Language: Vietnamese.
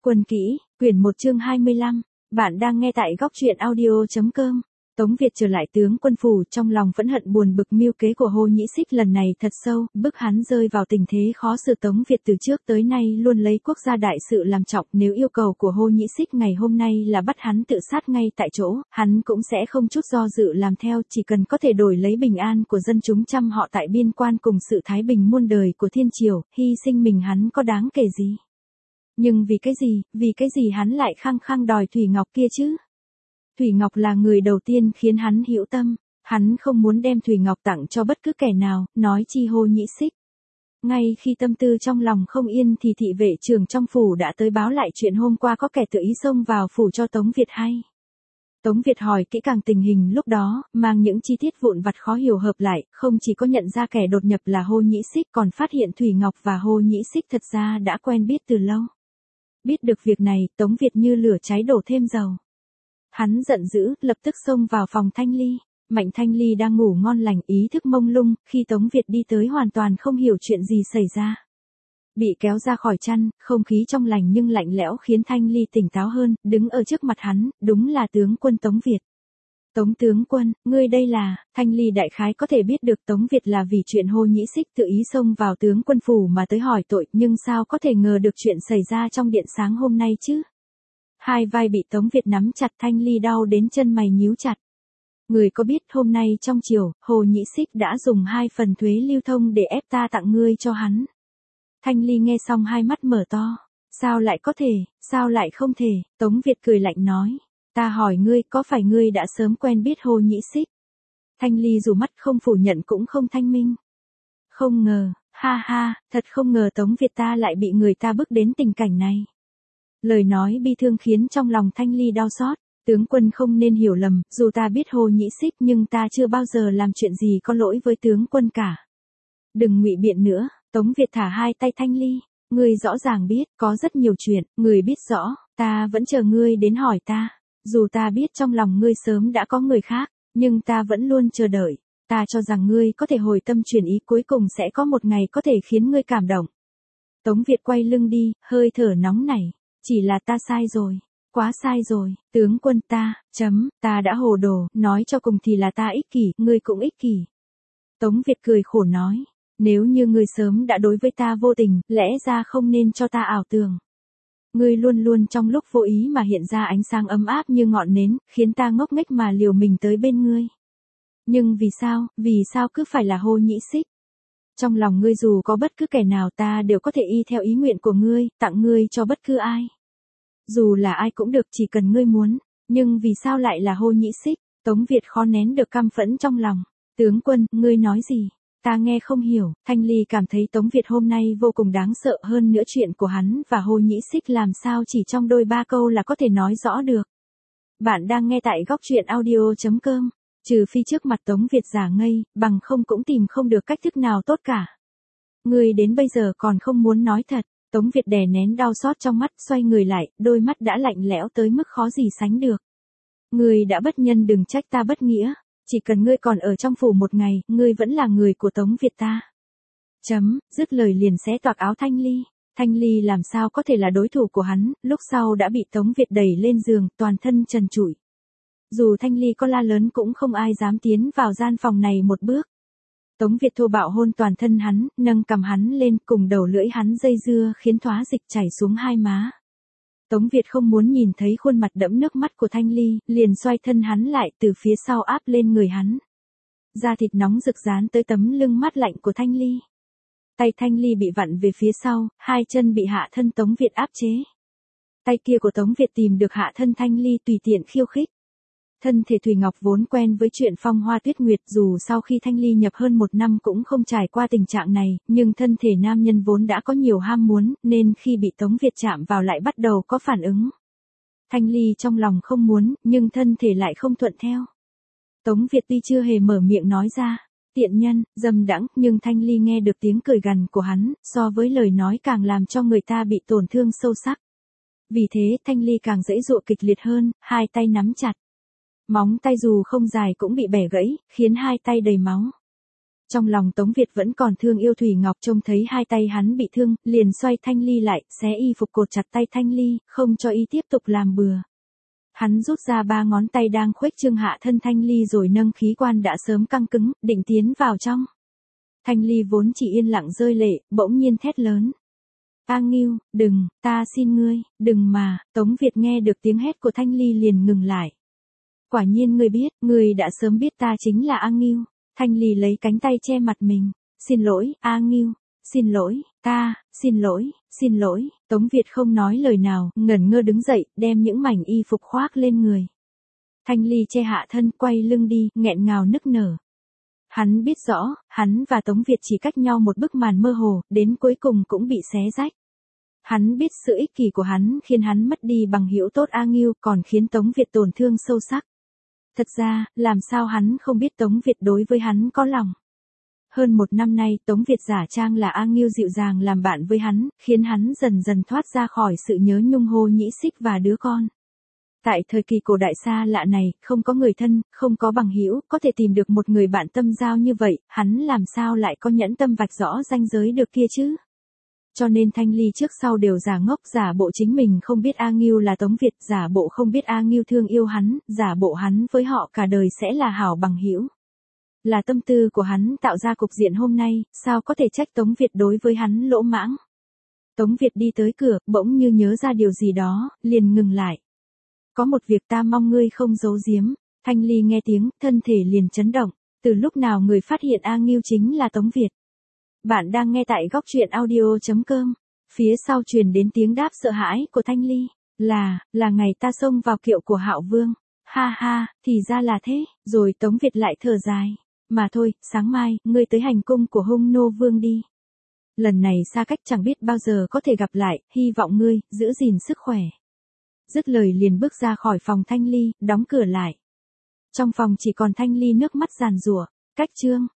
Quân kỹ, quyển 1 chương 25, bạn đang nghe tại góc truyện audio.com. Tống Việt trở lại tướng quân phủ, trong lòng phẫn hận buồn bực mưu kế của Hồ Nhĩ Xích lần này thật sâu, bức hắn rơi vào tình thế khó xử. Tống Việt từ trước tới nay luôn lấy quốc gia đại sự làm trọng, nếu yêu cầu của Hồ Nhĩ Xích ngày hôm nay là bắt hắn tự sát ngay tại chỗ, hắn cũng sẽ không chút do dự làm theo, chỉ cần có thể đổi lấy bình an của dân chúng trăm họ tại biên quan cùng sự thái bình muôn đời của thiên triều, hy sinh mình hắn có đáng kể gì. Nhưng vì cái gì hắn lại khăng khăng đòi Thủy Ngọc kia chứ? Thủy Ngọc là người đầu tiên khiến hắn hữu tâm, hắn không muốn đem Thủy Ngọc tặng cho bất cứ kẻ nào, nói chi Hồ Nhĩ Xích. Ngay khi tâm tư trong lòng không yên thì thị vệ trưởng trong phủ đã tới báo lại chuyện hôm qua có kẻ tự ý xông vào phủ cho Tống Việt hay. Tống Việt hỏi kỹ càng tình hình lúc đó, mang những chi tiết vụn vặt khó hiểu hợp lại, không chỉ có nhận ra kẻ đột nhập là Hồ Nhĩ Xích còn phát hiện Thủy Ngọc và Hồ Nhĩ Xích thật ra đã quen biết từ lâu. Biết được việc này, Tống Việt như lửa cháy đổ thêm dầu. Hắn giận dữ, lập tức xông vào phòng Thanh Ly. Mạnh Thanh Ly đang ngủ ngon lành, ý thức mông lung, khi Tống Việt đi tới hoàn toàn không hiểu chuyện gì xảy ra. Bị kéo ra khỏi chăn, không khí trong lành nhưng lạnh lẽo khiến Thanh Ly tỉnh táo hơn, đứng ở trước mặt hắn, đúng là tướng quân Tống Việt. Tống tướng quân, ngươi đây là, Thanh Ly đại khái có thể biết được Tống Việt là vì chuyện Hồ Nhĩ Xích tự ý xông vào tướng quân phủ mà tới hỏi tội, nhưng sao có thể ngờ được chuyện xảy ra trong điện sáng hôm nay chứ? Hai vai bị Tống Việt nắm chặt, Thanh Ly đau đến chân mày nhíu chặt. Người có biết hôm nay trong chiều, Hồ Nhĩ Xích đã dùng 2 phần thuế lưu thông để ép ta tặng ngươi cho hắn. Thanh Ly nghe xong hai mắt mở to. Sao lại có thể, sao lại không thể? Tống Việt cười lạnh nói. Ta hỏi ngươi, có phải ngươi đã sớm quen biết Hồ Nhĩ Xích? Thanh Ly dù mắt không phủ nhận cũng không thanh minh. Không ngờ, ha ha, thật không ngờ Tống Việt ta lại bị người ta bức đến tình cảnh này. Lời nói bi thương khiến trong lòng Thanh Ly đau xót. Tướng quân không nên hiểu lầm, dù ta biết Hồ Nhĩ Xích nhưng ta chưa bao giờ làm chuyện gì có lỗi với tướng quân cả. Đừng ngụy biện nữa, Tống Việt thả hai tay Thanh Ly. Ngươi rõ ràng biết, có rất nhiều chuyện, ngươi biết rõ, ta vẫn chờ ngươi đến hỏi ta. Dù ta biết trong lòng ngươi sớm đã có người khác, nhưng ta vẫn luôn chờ đợi. Ta cho rằng ngươi có thể hồi tâm chuyển ý, cuối cùng sẽ có một ngày có thể khiến ngươi cảm động. Tống Việt quay lưng đi, hơi thở nóng nảy. Chỉ là ta sai rồi. Quá sai rồi, tướng quân ta đã hồ đồ, nói cho cùng thì là ta ích kỷ, ngươi cũng ích kỷ. Tống Việt cười khổ nói, nếu như ngươi sớm đã đối với ta vô tình, lẽ ra không nên cho ta ảo tưởng. Ngươi luôn luôn trong lúc vô ý mà hiện ra ánh sáng ấm áp như ngọn nến, khiến ta ngốc nghếch mà liều mình tới bên ngươi. Nhưng vì sao cứ phải là Hồ Nhĩ Xích? Trong lòng ngươi dù có bất cứ kẻ nào ta đều có thể y theo ý nguyện của ngươi, tặng ngươi cho bất cứ ai. Dù là ai cũng được, chỉ cần ngươi muốn, nhưng vì sao lại là Hồ Nhĩ Xích? Tống Việt khó nén được căm phẫn trong lòng. Tướng quân, ngươi nói gì? Ta nghe không hiểu. Thanh Ly cảm thấy Tống Việt hôm nay vô cùng đáng sợ, hơn nữa chuyện của hắn và Hồ Nhĩ Xích làm sao chỉ trong đôi ba câu là có thể nói rõ được. Bạn đang nghe tại góc truyện audio.com. Trừ phi trước mặt Tống Việt giả ngây, bằng không cũng tìm không được cách thức nào tốt cả. Ngươi đến bây giờ còn không muốn nói thật. Tống Việt đè nén đau xót trong mắt, xoay người lại, đôi mắt đã lạnh lẽo tới mức khó gì sánh được. Ngươi đã bất nhân, đừng trách ta bất nghĩa. Chỉ cần ngươi còn ở trong phủ một ngày, ngươi vẫn là người của Tống Việt ta. Dứt lời liền xé toạc áo Thanh Ly. Thanh Ly làm sao có thể là đối thủ của hắn, lúc sau đã bị Tống Việt đẩy lên giường, toàn thân trần trụi. Dù Thanh Ly có la lớn cũng không ai dám tiến vào gian phòng này một bước. Tống Việt thô bạo hôn toàn thân hắn, nâng cằm hắn lên, cùng đầu lưỡi hắn dây dưa khiến thoá dịch chảy xuống hai má. Tống Việt không muốn nhìn thấy khuôn mặt đẫm nước mắt của Thanh Ly, liền xoay thân hắn lại, từ phía sau áp lên người hắn. Da thịt nóng rực dán tới tấm lưng mát lạnh của Thanh Ly. Tay Thanh Ly bị vặn về phía sau, hai chân bị hạ thân Tống Việt áp chế. Tay kia của Tống Việt tìm được hạ thân Thanh Ly, tùy tiện khiêu khích. Thân thể Thủy Ngọc vốn quen với chuyện phong hoa tuyết nguyệt, dù sau khi Thanh Ly nhập hơn 1 năm cũng không trải qua tình trạng này, nhưng thân thể nam nhân vốn đã có nhiều ham muốn, nên khi bị Tống Việt chạm vào lại bắt đầu có phản ứng. Thanh Ly trong lòng không muốn, nhưng thân thể lại không thuận theo. Tống Việt tuy chưa hề mở miệng nói ra, tiện nhân, dâm đãng, nhưng Thanh Ly nghe được tiếng cười gằn của hắn, so với lời nói càng làm cho người ta bị tổn thương sâu sắc. Vì thế Thanh Ly càng giãy giụa kịch liệt hơn, hai tay nắm chặt. Móng tay dù không dài cũng bị bẻ gãy, khiến hai tay đầy máu. Trong lòng Tống Việt vẫn còn thương yêu Thủy Ngọc, trông thấy hai tay hắn bị thương, liền xoay Thanh Ly lại, xé y phục cột chặt tay Thanh Ly, không cho y tiếp tục làm bừa. Hắn rút ra 3 ngón tay đang khuếch trương hạ thân Thanh Ly rồi nâng khí quan đã sớm căng cứng, định tiến vào trong. Thanh Ly vốn chỉ yên lặng rơi lệ, bỗng nhiên thét lớn. A Ngưu, đừng, ta xin ngươi, đừng mà. Tống Việt nghe được tiếng hét của Thanh Ly liền ngừng lại. Quả nhiên ngươi đã sớm biết ta chính là A Ngưu. Thanh Ly lấy cánh tay che mặt mình. Xin lỗi, A Ngưu, xin lỗi, xin lỗi. Tống Việt không nói lời nào, ngẩn ngơ đứng dậy, đem những mảnh y phục khoác lên người. Thanh Ly che hạ thân, quay lưng đi, nghẹn ngào nức nở. Hắn biết rõ, hắn và Tống Việt chỉ cách nhau một bức màn mơ hồ, đến cuối cùng cũng bị xé rách. Hắn biết sự ích kỷ của hắn khiến hắn mất đi bằng hữu tốt A Ngưu, còn khiến Tống Việt tổn thương sâu sắc. Thật ra, làm sao hắn không biết Tống Việt đối với hắn có lòng. Hơn 1 năm nay Tống Việt giả trang là A Ngưu dịu dàng làm bạn với hắn, khiến hắn dần dần thoát ra khỏi sự nhớ nhung Hồ Nhĩ Xích và đứa con. Tại thời kỳ cổ đại xa lạ này, không có người thân, không có bằng hữu, có thể tìm được một người bạn tâm giao như vậy, hắn làm sao lại có nhẫn tâm vạch rõ ranh giới được kia chứ? Cho nên Thanh Ly trước sau đều giả ngốc, giả bộ chính mình không biết A Ngưu là Tống Việt, giả bộ không biết A Ngưu thương yêu hắn, giả bộ hắn với họ cả đời sẽ là hảo bằng hữu. Là tâm tư của hắn tạo ra cục diện hôm nay, sao có thể trách Tống Việt đối với hắn lỗ mãng. Tống Việt đi tới cửa, bỗng như nhớ ra điều gì đó, liền ngừng lại. Có một việc ta mong ngươi không giấu giếm. Thanh Ly nghe tiếng, thân thể liền chấn động. Từ lúc nào người phát hiện A Ngưu chính là Tống Việt? Bạn đang nghe tại góc truyện audio.com. Phía sau truyền đến tiếng đáp sợ hãi của Thanh Ly. Là ngày ta xông vào kiệu của Hạo Vương. Ha ha, thì ra là thế. Rồi Tống Việt lại thở dài. Mà thôi, sáng mai, ngươi tới hành cung của Hung Nô Vương đi. Lần này xa cách chẳng biết bao giờ có thể gặp lại, hy vọng ngươi, giữ gìn sức khỏe. Dứt lời liền bước ra khỏi phòng Thanh Ly, đóng cửa lại. Trong phòng chỉ còn Thanh Ly nước mắt giàn giụa. Cách chương